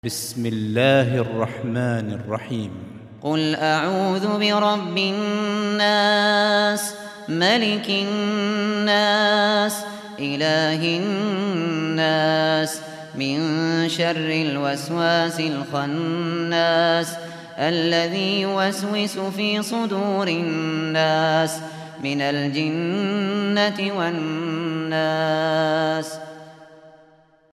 بسم الله الرحمن الرحيم. قل أعوذ برب الناس ملك الناس إله الناس من شر الوسواس الخناس الذي يوسوس في صدور الناس من الجنة والناس.